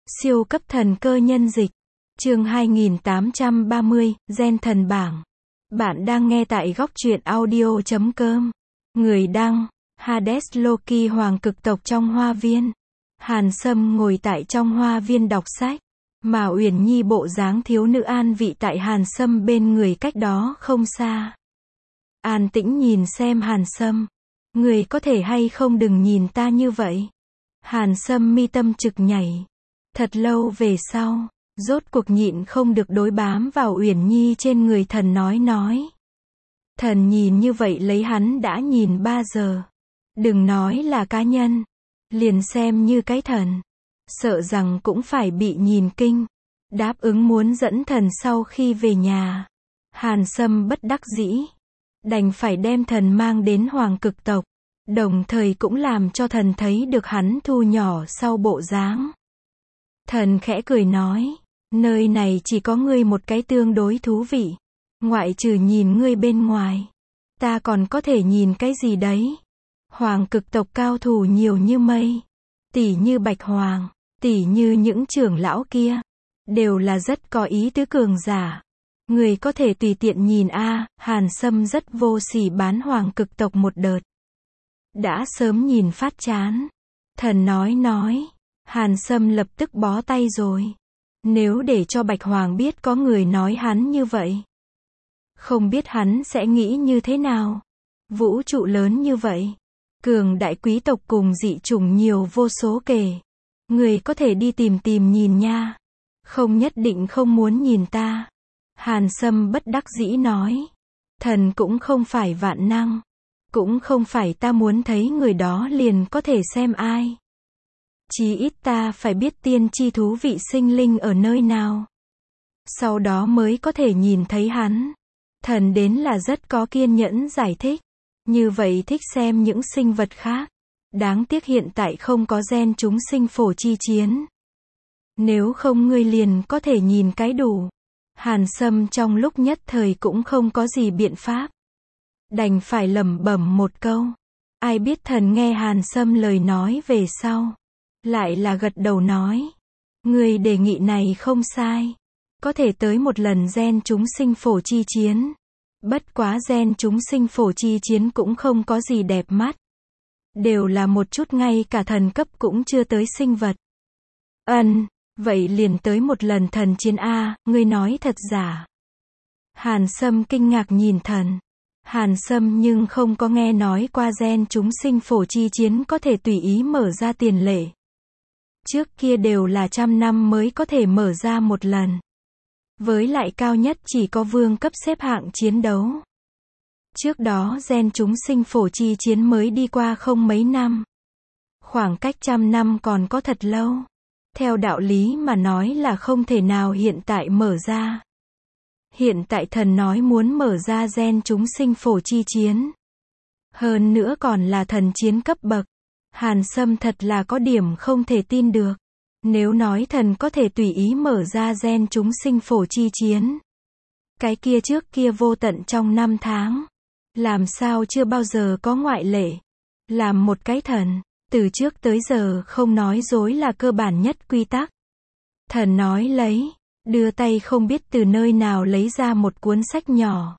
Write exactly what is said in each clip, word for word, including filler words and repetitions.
Siêu cấp thần cơ nhân dịch. Chương hai nghìn tám trăm ba mươi, Gen thần bảng. Bạn đang nghe tại góc truyện audio chấm com. Người đăng, Hades Loki hoàng cực tộc trong hoa viên. Hàn Sâm ngồi tại trong hoa viên đọc sách. Mà Uyển Nhi bộ dáng thiếu nữ an vị tại Hàn Sâm bên người cách đó không xa. An tĩnh nhìn xem Hàn Sâm. Người có thể hay không đừng nhìn ta như vậy. Hàn Sâm mi tâm trực nhảy. Thật lâu về sau, rốt cuộc nhịn không được đối bám vào Uyển Nhi trên người thần nói nói. Thần nhìn như vậy lấy hắn đã nhìn ba giờ. Đừng nói là cá nhân. Liền xem như cái thần. Sợ rằng cũng phải bị nhìn kinh. Đáp ứng muốn dẫn thần sau khi về nhà. Hàn Sâm bất đắc dĩ. Đành phải đem thần mang đến hoàng cực tộc. Đồng thời cũng làm cho thần thấy được hắn thu nhỏ sau bộ dáng. Thần khẽ cười nói, nơi này chỉ có ngươi một cái tương đối thú vị. Ngoại trừ nhìn ngươi bên ngoài, ta còn có thể nhìn cái gì đấy. Hoàng cực tộc cao thủ nhiều như mây. Tỷ như Bạch Hoàng, tỷ như những trưởng lão kia. Đều là rất có ý tứ cường giả. Người có thể tùy tiện nhìn a. Hàn Sâm rất vô sỉ bán hoàng cực tộc một đợt. Đã sớm nhìn phát chán. Thần nói nói. Hàn Sâm lập tức bó tay rồi. Nếu để cho Bạch Hoàng biết có người nói hắn như vậy, không biết hắn sẽ nghĩ như thế nào. Vũ trụ lớn như vậy, cường đại quý tộc cùng dị chủng nhiều vô số kể. Người có thể đi tìm tìm nhìn nha. Không nhất định không muốn nhìn ta. Hàn Sâm bất đắc dĩ nói. Thần cũng không phải vạn năng. Cũng không phải ta muốn thấy người đó liền có thể xem ai. Chí ít ta phải biết tiên tri thú vị sinh linh ở nơi nào. Sau đó mới có thể nhìn thấy hắn. Thần đến là rất có kiên nhẫn giải thích. Như vậy thích xem những sinh vật khác. Đáng tiếc hiện tại không có gen chúng sinh phổ chi chiến. Nếu không ngươi liền có thể nhìn cái đủ. Hàn Sâm trong lúc nhất thời cũng không có gì biện pháp. Đành phải lẩm bẩm một câu. Ai biết thần nghe Hàn Sâm lời nói về sau. Lại là gật đầu nói. Người đề nghị này không sai. Có thể tới một lần gen chúng sinh phổ chi chiến. Bất quá gen chúng sinh phổ chi chiến cũng không có gì đẹp mắt. Đều là một chút ngay cả thần cấp cũng chưa tới sinh vật. Ân, vậy liền tới một lần thần chiến A, ngươi nói thật giả. Hàn Sâm kinh ngạc nhìn thần. Hàn Sâm nhưng không có nghe nói qua gen chúng sinh phổ chi chiến có thể tùy ý mở ra tiền lệ. Trước kia đều là trăm năm mới có thể mở ra một lần. Với lại cao nhất chỉ có vương cấp xếp hạng chiến đấu. Trước đó gen chúng sinh phổ chi chiến mới đi qua không mấy năm. Khoảng cách trăm năm còn có thật lâu. Theo đạo lý mà nói là không thể nào hiện tại mở ra. Hiện tại thần nói muốn mở ra gen chúng sinh phổ chi chiến. Hơn nữa còn là thần chiến cấp bậc. Hàn Sâm thật là có điểm không thể tin được. Nếu nói thần có thể tùy ý mở ra gen chúng sinh phổ chi chiến. Cái kia trước kia vô tận trong năm tháng. Làm sao chưa bao giờ có ngoại lệ. Làm một cái thần, từ trước tới giờ không nói dối là cơ bản nhất quy tắc. Thần nói lấy, đưa tay không biết từ nơi nào lấy ra một cuốn sách nhỏ.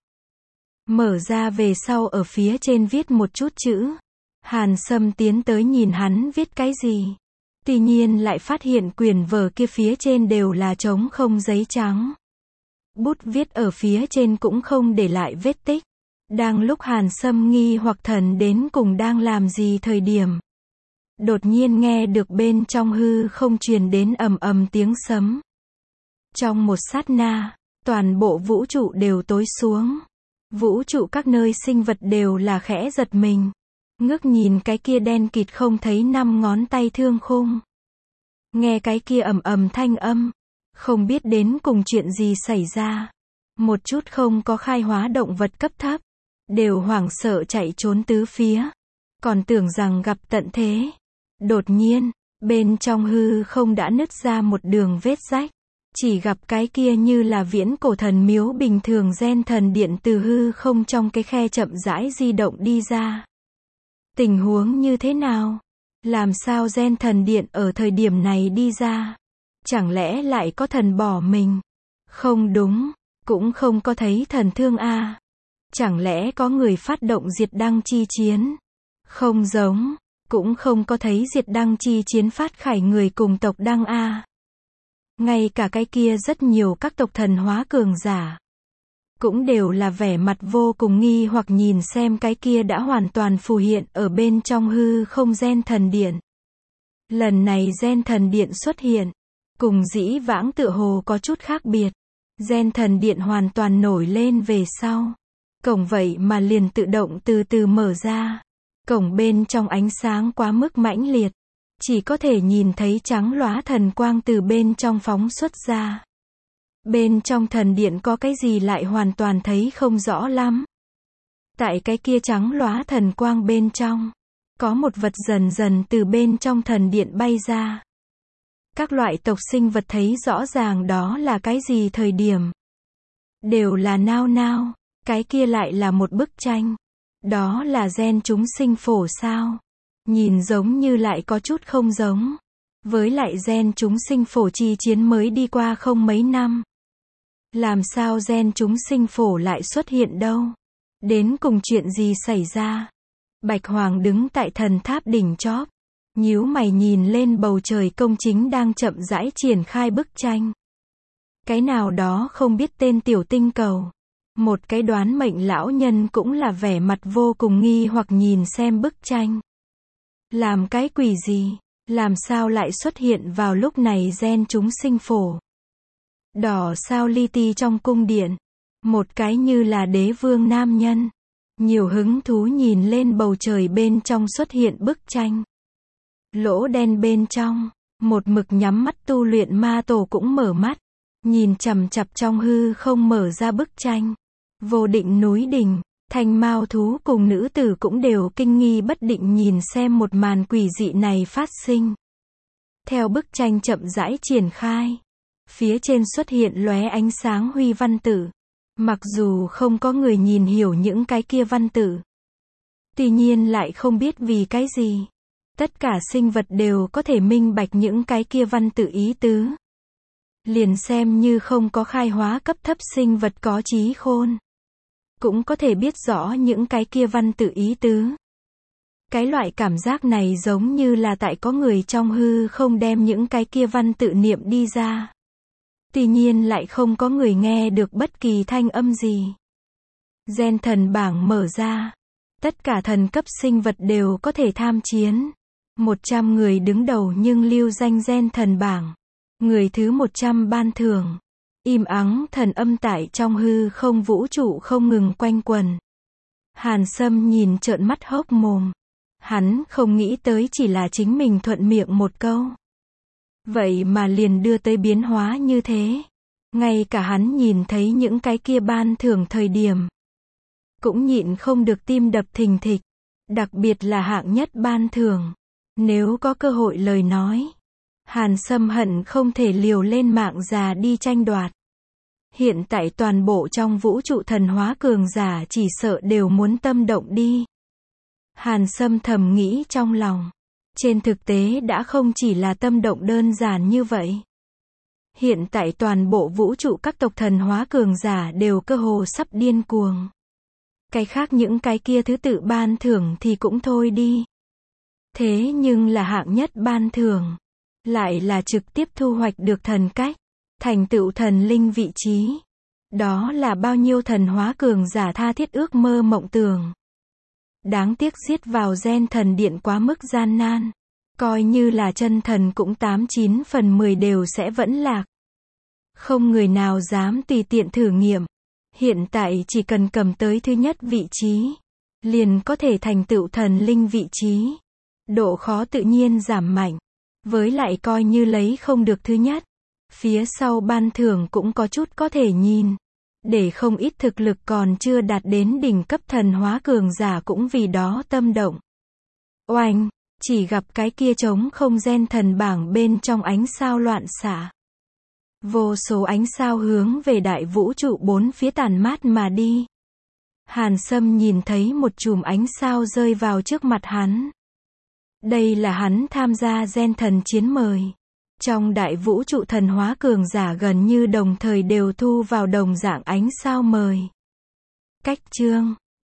Mở ra về sau ở phía trên viết một chút chữ. Hàn Sâm tiến tới nhìn hắn viết cái gì. Tuy nhiên lại phát hiện quyển vở kia phía trên đều là trống không giấy trắng. Bút viết ở phía trên cũng không để lại vết tích. Đang lúc Hàn Sâm nghi hoặc thần đến cùng đang làm gì thời điểm. Đột nhiên nghe được bên trong hư không truyền đến ầm ầm tiếng sấm. Trong một sát na, toàn bộ vũ trụ đều tối xuống. Vũ trụ các nơi sinh vật đều là khẽ giật mình. Ngước nhìn cái kia đen kịt không thấy năm ngón tay thương khung. Nghe cái kia ầm ầm thanh âm. Không biết đến cùng chuyện gì xảy ra. Một chút không có khai hóa động vật cấp thấp. Đều hoảng sợ chạy trốn tứ phía. Còn tưởng rằng gặp tận thế. Đột nhiên, bên trong hư không đã nứt ra một đường vết rách. Chỉ gặp cái kia như là viễn cổ thần miếu bình thường gen thần điện từ hư không trong cái khe chậm rãi di động đi ra. Tình huống như thế nào? Làm sao gen thần điện ở thời điểm này đi ra? Chẳng lẽ lại có thần bỏ mình? Không đúng, cũng không có thấy thần thương a. Chẳng lẽ có người phát động diệt đăng chi chiến? Không giống, cũng không có thấy diệt đăng chi chiến phát khải người cùng tộc đăng a. Ngay cả cái kia rất nhiều các tộc thần hóa cường giả cũng đều là vẻ mặt vô cùng nghi hoặc nhìn xem cái kia đã hoàn toàn phù hiện ở bên trong hư không gen thần điện. Lần này gen thần điện xuất hiện, cùng dĩ vãng tựa hồ có chút khác biệt. Gen thần điện hoàn toàn nổi lên về sau. Cổng vậy mà liền tự động từ từ mở ra. Cổng bên trong ánh sáng quá mức mãnh liệt. Chỉ có thể nhìn thấy trắng lóa thần quang từ bên trong phóng xuất ra. Bên trong thần điện có cái gì lại hoàn toàn thấy không rõ lắm. Tại cái kia trắng lóa thần quang bên trong, có một vật dần dần từ bên trong thần điện bay ra. Các loại tộc sinh vật thấy rõ ràng đó là cái gì thời điểm. Đều là nao nao, cái kia lại là một bức tranh. Đó là gen chúng sinh phổ sao? Nhìn giống như lại có chút không giống. Với lại gen chúng sinh phổ chi chiến mới đi qua không mấy năm. Làm sao gen chúng sinh phổ lại xuất hiện đâu? Đến cùng chuyện gì xảy ra? Bạch Hoàng đứng tại thần tháp đỉnh chóp, nhíu mày nhìn lên bầu trời công chính đang chậm rãi triển khai bức tranh. Cái nào đó không biết tên tiểu tinh cầu. Một cái đoán mệnh lão nhân cũng là vẻ mặt vô cùng nghi hoặc nhìn xem bức tranh. Làm cái quỷ gì? Làm sao lại xuất hiện vào lúc này gen chúng sinh phổ? Đỏ sao li ti trong cung điện. Một cái như là đế vương nam nhân. Nhiều hứng thú nhìn lên bầu trời bên trong xuất hiện bức tranh. Lỗ đen bên trong, một mực nhắm mắt tu luyện ma tổ cũng mở mắt. Nhìn chằm chằm trong hư không mở ra bức tranh. Vô định núi đỉnh, thanh mao thú cùng nữ tử cũng đều kinh nghi bất định nhìn xem một màn quỷ dị này phát sinh. Theo bức tranh chậm rãi triển khai, phía trên xuất hiện lóe ánh sáng huy văn tự. Mặc dù không có người nhìn hiểu những cái kia văn tự, tuy nhiên lại không biết vì cái gì. Tất cả sinh vật đều có thể minh bạch những cái kia văn tự ý tứ. Liền xem như không có khai hóa cấp thấp sinh vật có trí khôn, cũng có thể biết rõ những cái kia văn tự ý tứ. Cái loại cảm giác này giống như là tại có người trong hư không đem những cái kia văn tự niệm đi ra. Tuy nhiên lại không có người nghe được bất kỳ thanh âm gì. Gen thần bảng mở ra. Tất cả thần cấp sinh vật đều có thể tham chiến. một trăm người đứng đầu nhưng lưu danh gen thần bảng. Người thứ một trăm ban thưởng. Im ắng thần âm tại trong hư không vũ trụ không ngừng quanh quần. Hàn Sâm nhìn trợn mắt hốc mồm. Hắn không nghĩ tới chỉ là chính mình thuận miệng một câu. Vậy mà liền đưa tới biến hóa như thế. Ngay cả hắn nhìn thấy những cái kia ban thưởng thời điểm, cũng nhịn không được tim đập thình thịch. Đặc biệt là hạng nhất ban thưởng. Nếu có cơ hội lời nói, Hàn Sâm hận không thể liều lên mạng già đi tranh đoạt. Hiện tại toàn bộ trong vũ trụ thần hóa cường giả chỉ sợ đều muốn tâm động đi. Hàn Sâm thầm nghĩ trong lòng. Trên thực tế đã không chỉ là tâm động đơn giản như vậy. Hiện tại toàn bộ vũ trụ các tộc thần hóa cường giả đều cơ hồ sắp điên cuồng. Cái khác những cái kia thứ tự ban thưởng thì cũng thôi đi. Thế nhưng là hạng nhất ban thưởng, lại là trực tiếp thu hoạch được thần cách, thành tựu thần linh vị trí. Đó là bao nhiêu thần hóa cường giả tha thiết ước mơ mộng tưởng. Đáng tiếc giết vào gen thần điện quá mức gian nan. Coi như là chân thần cũng tám chín phần mười đều sẽ vẫn lạc. Không người nào dám tùy tiện thử nghiệm. Hiện tại chỉ cần cầm tới thứ nhất vị trí, liền có thể thành tựu thần linh vị trí. Độ khó tự nhiên giảm mạnh. Với lại coi như lấy không được thứ nhất, phía sau ban thưởng cũng có chút có thể nhìn. Để không ít thực lực còn chưa đạt đến đỉnh cấp thần hóa cường giả cũng vì đó tâm động. Oanh, chỉ gặp cái kia trống không gen thần bảng bên trong ánh sao loạn xạ. Vô số ánh sao hướng về đại vũ trụ bốn phía tàn mát mà đi. Hàn Sâm nhìn thấy một chùm ánh sao rơi vào trước mặt hắn. Đây là hắn tham gia gen thần chiến mời. Trong đại vũ trụ thần hóa cường giả gần như đồng thời đều thu vào đồng dạng ánh sao mời. Cách chương